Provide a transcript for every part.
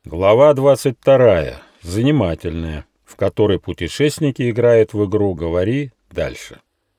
Глава 22. Занимательная, в которой путешественники играют в игру «Говори дальше».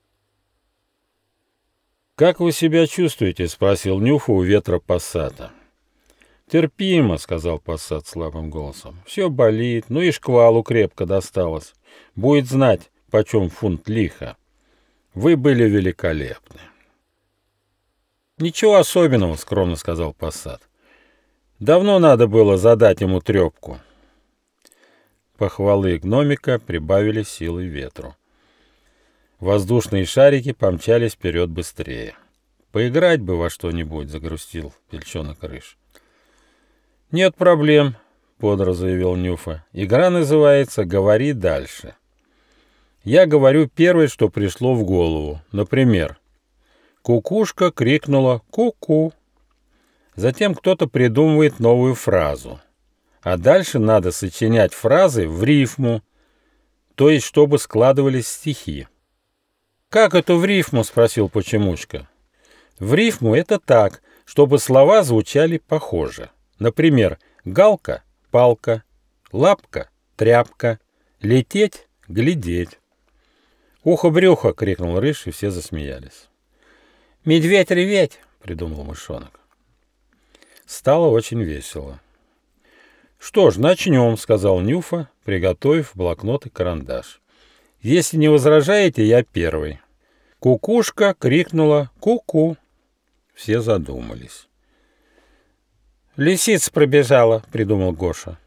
«Как вы себя чувствуете?» — спросил Нюфа у ветра Пассата. «Терпимо», — сказал Пассат слабым голосом. «Все болит, ну и шквалу крепко досталось. Будет знать, почем фунт лиха. Вы были великолепны». «Ничего особенного», — скромно сказал Пассат. «Давно надо было задать ему трепку». Похвалы гномика прибавили силы ветру. Воздушные шарики помчались вперед быстрее. «Поиграть бы во что-нибудь», — загрустил Бельчонок Рыж. «Нет проблем», — бодро заявил Нюфа. «Игра называется «Говори дальше». Я говорю первое, что пришло в голову. Например, кукушка крикнула «ку-ку». Затем кто-то придумывает новую фразу. А дальше надо сочинять фразы в рифму, то есть чтобы складывались стихи. «Как это в рифму?» — спросил Почемучка. «В рифму это так, чтобы слова звучали похоже. Например, галка — палка, лапка — тряпка, лететь — глядеть». «Ухо-брюхо!» — крикнул Рыж, и все засмеялись. «Медведь-реветь!» — придумал мышонок. Стало очень весело. «Что ж, начнем», — сказал Нюфа, приготовив блокнот и карандаш. «Если не возражаете, я первый». Кукушка крикнула «ку-ку». Все задумались. «Лисица пробежала», — придумал Гоша.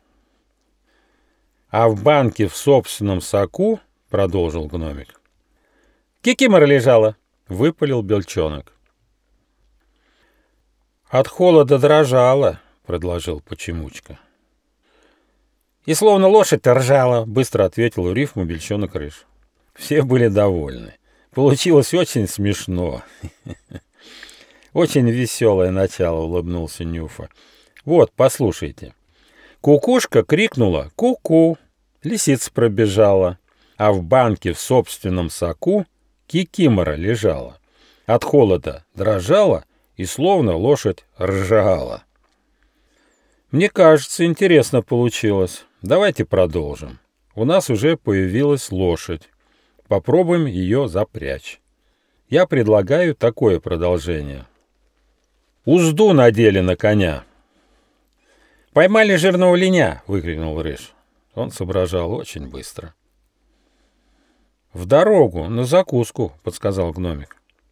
«А в банке в собственном соку», — продолжил гномик. «Кикимора лежала», — выпалил Бельчонок. «От холода дрожала», — предложил Почемучка. «И словно лошадь-то ржала», — быстро ответил в рифму Бельчонок Рыж. Все были довольны. Получилось очень смешно. «Очень веселое начало», — улыбнулся Нюфа. «Вот, послушайте. Кукушка крикнула «ку-ку», лисица пробежала, а в банке в собственном соку кикимора лежала. От холода дрожала, и словно лошадь ржала». «Мне кажется, интересно получилось. Давайте продолжим. У нас уже появилась лошадь. Попробуем ее запрячь. Я предлагаю такое продолжение. Узду надели на коня». «Поймали жирного линя!» — выкрикнул Рыж. Он соображал очень быстро. «В дорогу, на закуску!» — подсказал гномик.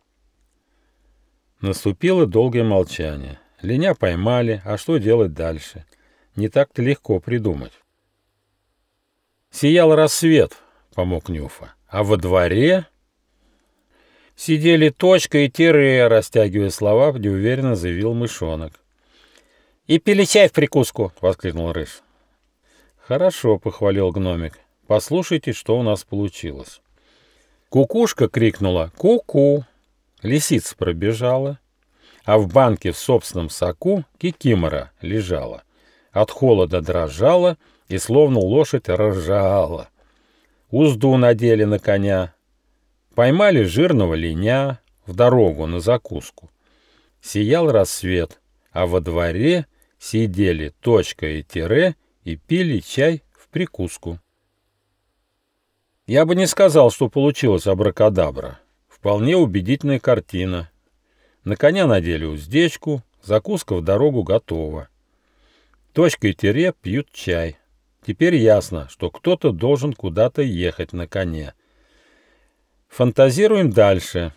Наступило долгое молчание. Линя поймали, а что делать дальше? Не так-то легко придумать. «Сиял рассвет», — помог Нюфа, — «а во дворе...» Сидели точка и тире, растягивая слова, неуверенно заявил мышонок. «И пили чай в прикуску!» — воскликнул Рыж. «Хорошо», — похвалил гномик. «Послушайте, что у нас получилось». Кукушка крикнула «ку-ку», лисица пробежала, а в банке в собственном соку кикимора лежала. От холода дрожала, и словно лошадь ржала. Узду надели на коня, поймали жирного линя, в дорогу на закуску. Сиял рассвет, а во дворе сидели точка и тире и пили чай в прикуску. Я бы не сказал, что получилось абракадабра. Вполне убедительная картина. На коня надели уздечку, закуска в дорогу готова. Точка и тире пьют чай. Теперь ясно, что кто-то должен куда-то ехать на коне. Фантазируем дальше.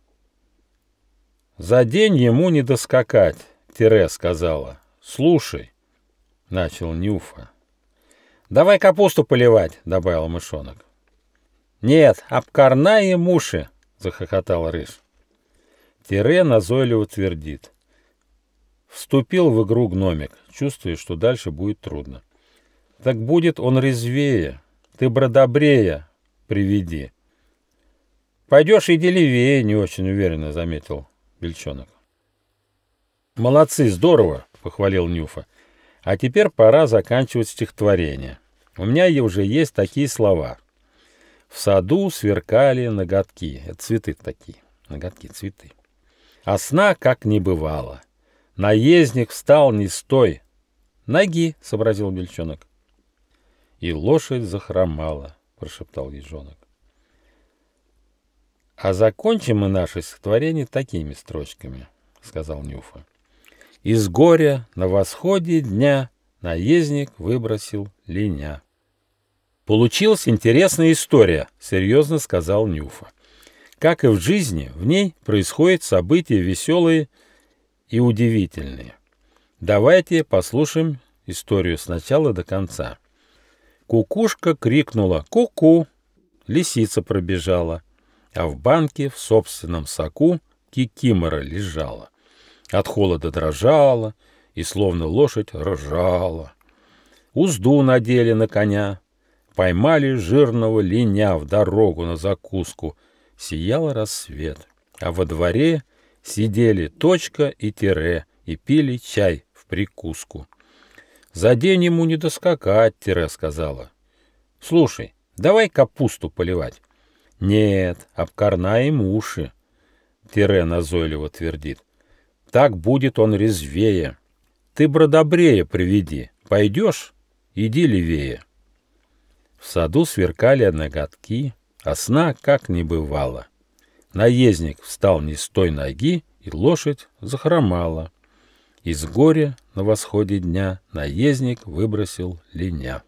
«За день ему не доскакать», — тире сказала. «Слушай», — начал Нюфа. «Давай капусту поливать», — добавил мышонок. «Нет, обкорнаем уши», — захохотал Рыж. Тире назойливо твердит. Вступил в игру гномик, чувствуя, что дальше будет трудно. «Так будет он резвее, ты бродобрея приведи». «Пойдешь, иди левее», — не очень уверенно заметил Бельчонок. «Молодцы, здорово», — похвалил Нюфа. «А теперь пора заканчивать стихотворение. У меня уже есть такие слова. В саду сверкали ноготки». Это цветы такие, ноготки, цветы. «А сна как не бывало. Наездник встал не с той «Ноги», — сообразил бельчонок. «И лошадь захромала», — прошептал ежонок. «А закончим мы наше стихотворение такими строчками», — сказал Нюфа. «Из горя на восходе дня наездник выбросил линя». «Получилась интересная история», — серьезно сказал Нюфа. «Как и в жизни, в ней происходят события веселые и удивительные. Давайте послушаем историю с начала до конца. Кукушка крикнула «ку-ку», лисица пробежала, а в банке в собственном соку кикимора лежала. От холода дрожала и словно лошадь ржала. Узду надели на коня, поймали жирного линя в дорогу на закуску. Сиял рассвет, а во дворе сидели точка и тире и пили чай в прикуску. «За день ему не доскакать», — тире сказала. «Слушай, давай капусту поливать». «Нет, обкорнаем уши», — тире назойливо твердит. «Так будет он резвее. Ты бродобрея приведи. Пойдешь? Иди левее». В саду сверкали ноготки, а сна как не бывало. Наездник встал не с той ноги, и лошадь захромала. Из горя на восходе дня наездник выбросил линя.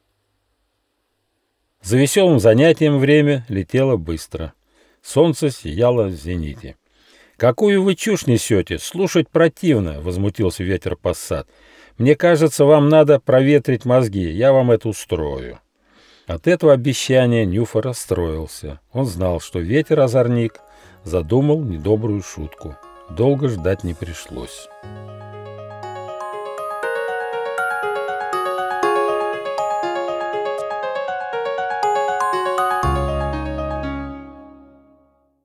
За веселым занятием время летело быстро. Солнце сияло в зените. «Какую вы чушь несете? Слушать противно!» — возмутился ветер пассат. «Мне кажется, вам надо проветрить мозги. Я вам это устрою». От этого обещания Нюфа расстроился. Он знал, что ветер-озорник задумал недобрую шутку. Долго ждать не пришлось.